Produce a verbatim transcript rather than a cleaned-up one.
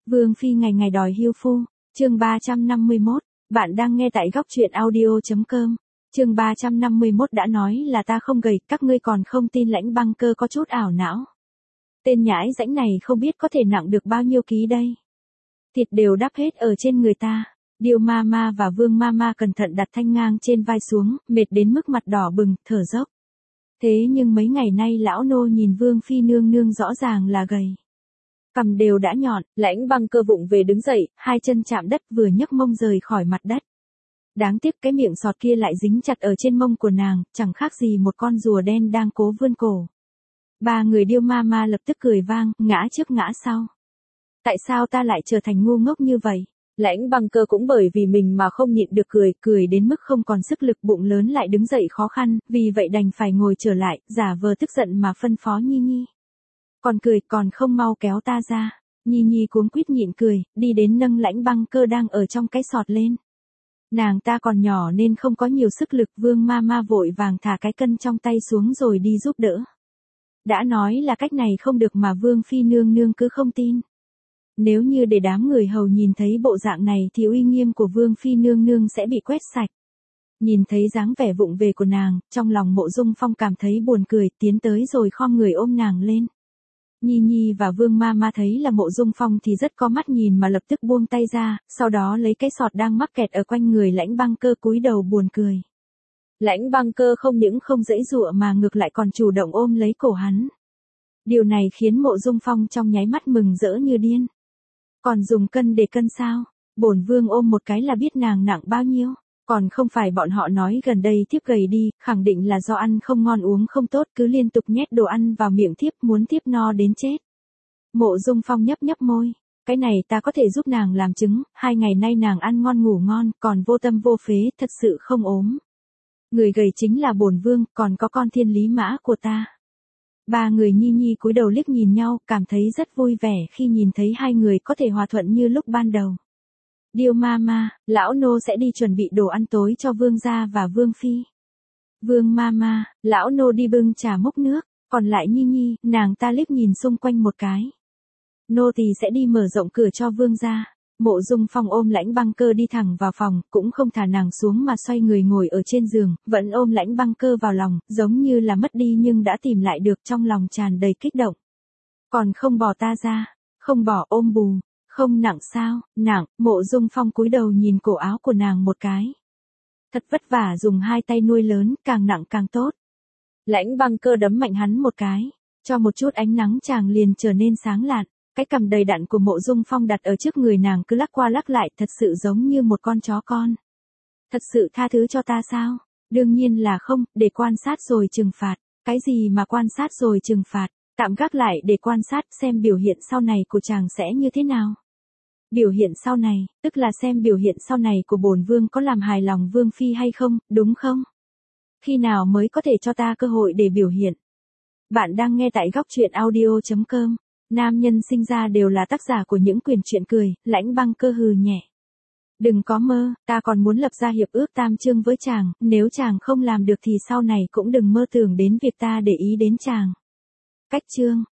Vương phi ngày ngày đòi hưu phu, chương ba trăm năm mươi mốt, bạn đang nghe tại góc truyện audio.com. Chương ba trăm năm mươi mốt đã nói là ta không gầy, các ngươi còn không tin. Lãnh Băng Cơ có chút ảo não. Tên nhãi rãnh này không biết có thể nặng được bao nhiêu ký đây. Thịt đều đắp hết ở trên người ta. Điêu ma ma và Vương ma ma cẩn thận đặt Thanh Ngang trên vai xuống, mệt đến mức mặt đỏ bừng, thở dốc. Thế nhưng mấy ngày nay lão nô nhìn Vương phi nương nương rõ ràng là gầy. Cằm đều đã nhọn. Lãnh Băng Cơ vụng về đứng dậy, hai chân chạm đất vừa nhấc mông rời khỏi mặt đất. Đáng tiếc cái miệng sọt kia lại dính chặt ở trên mông của nàng, chẳng khác gì một con rùa đen đang cố vươn cổ. Ba người Điêu ma ma lập tức cười vang, ngã trước ngã sau. Tại sao ta lại trở thành ngu ngốc như vậy? Lãnh Băng Cơ cũng bởi vì mình mà không nhịn được cười, cười đến mức không còn sức lực, bụng lớn lại đứng dậy khó khăn, vì vậy đành phải ngồi trở lại, giả vờ tức giận mà phân phó Nhi Nhi. Còn cười, còn không mau kéo ta ra. Nhi Nhi cuống quýt nhịn cười, đi đến nâng Lãnh Băng Cơ đang ở trong cái sọt lên. Nàng ta còn nhỏ nên không có nhiều sức lực, Vương ma ma vội vàng thả cái cân trong tay xuống rồi đi giúp đỡ. Đã nói là cách này không được mà Vương phi nương nương cứ không tin. Nếu như để đám người hầu nhìn thấy bộ dạng này thì uy nghiêm của Vương phi nương nương sẽ bị quét sạch. Nhìn thấy dáng vẻ vụng về của nàng, trong lòng Mộ Dung Phong cảm thấy buồn cười, tiến tới rồi khom người ôm nàng lên. Nhi Nhi và Vương ma ma thấy là Mộ Dung Phong thì rất có mắt nhìn mà lập tức buông tay ra, sau đó lấy cái sọt đang mắc kẹt ở quanh người Lãnh Băng Cơ cúi đầu buồn cười. Lãnh Băng Cơ không những không giãy giụa mà ngược lại còn chủ động ôm lấy cổ hắn. Điều này khiến Mộ Dung Phong trong nháy mắt mừng rỡ như điên. Còn dùng cân để cân sao? Bổn vương ôm một cái là biết nàng nặng bao nhiêu. Còn không phải bọn họ nói gần đây thiếp gầy đi, khẳng định là do ăn không ngon uống không tốt, cứ liên tục nhét đồ ăn vào miệng thiếp, muốn thiếp no đến chết. Mộ Dung Phong nhấp nhấp môi. Cái này ta có thể giúp nàng làm chứng, hai ngày nay nàng ăn ngon ngủ ngon, còn vô tâm vô phế, thật sự không ốm. Người gầy chính là bổn vương, còn có con thiên lý mã của ta. Ba người Nhi Nhi cúi đầu liếc nhìn nhau, cảm thấy rất vui vẻ khi nhìn thấy hai người có thể hòa thuận như lúc ban đầu. Điêu ma ma, lão nô sẽ đi chuẩn bị đồ ăn tối cho vương gia và vương phi. Vương ma ma, lão nô đi bưng trà múc nước, còn lại Nhi Nhi, nàng ta liếc nhìn xung quanh một cái. Nô tỳ sẽ đi mở rộng cửa cho vương gia. Mộ Dung Phong ôm Lãnh Băng Cơ đi thẳng vào phòng, cũng không thả nàng xuống mà xoay người ngồi ở trên giường, vẫn ôm Lãnh Băng Cơ vào lòng, giống như là mất đi nhưng đã tìm lại được, trong lòng tràn đầy kích động. Còn không bỏ ta ra, không bỏ ôm bù, không nặng sao? Nặng. Mộ Dung Phong cúi đầu nhìn cổ áo của nàng một cái. Thật vất vả dùng hai tay nuôi lớn, càng nặng càng tốt. Lãnh Băng Cơ đấm mạnh hắn một cái, cho một chút ánh nắng chàng liền trở nên sáng lạn. Cái cằm đầy đặn của Mộ Dung Phong đặt ở trước người nàng cứ lắc qua lắc lại, thật sự giống như một con chó con. Thật sự tha thứ cho ta sao? Đương nhiên là không, để quan sát rồi trừng phạt. Cái gì mà quan sát rồi trừng phạt? Tạm gác lại để quan sát xem biểu hiện sau này của chàng sẽ như thế nào. Biểu hiện sau này, tức là xem biểu hiện sau này của bổn vương có làm hài lòng vương phi hay không, đúng không? Khi nào mới có thể cho ta cơ hội để biểu hiện? Bạn đang nghe tại góc truyện audio.com. Nam nhân sinh ra đều là tác giả của những quyển truyện cười. Lãnh Băng Cơ hừ nhẹ. Đừng có mơ, ta còn muốn lập ra hiệp ước tam chương với chàng, nếu chàng không làm được thì sau này cũng đừng mơ tưởng đến việc ta để ý đến chàng. Cách chương,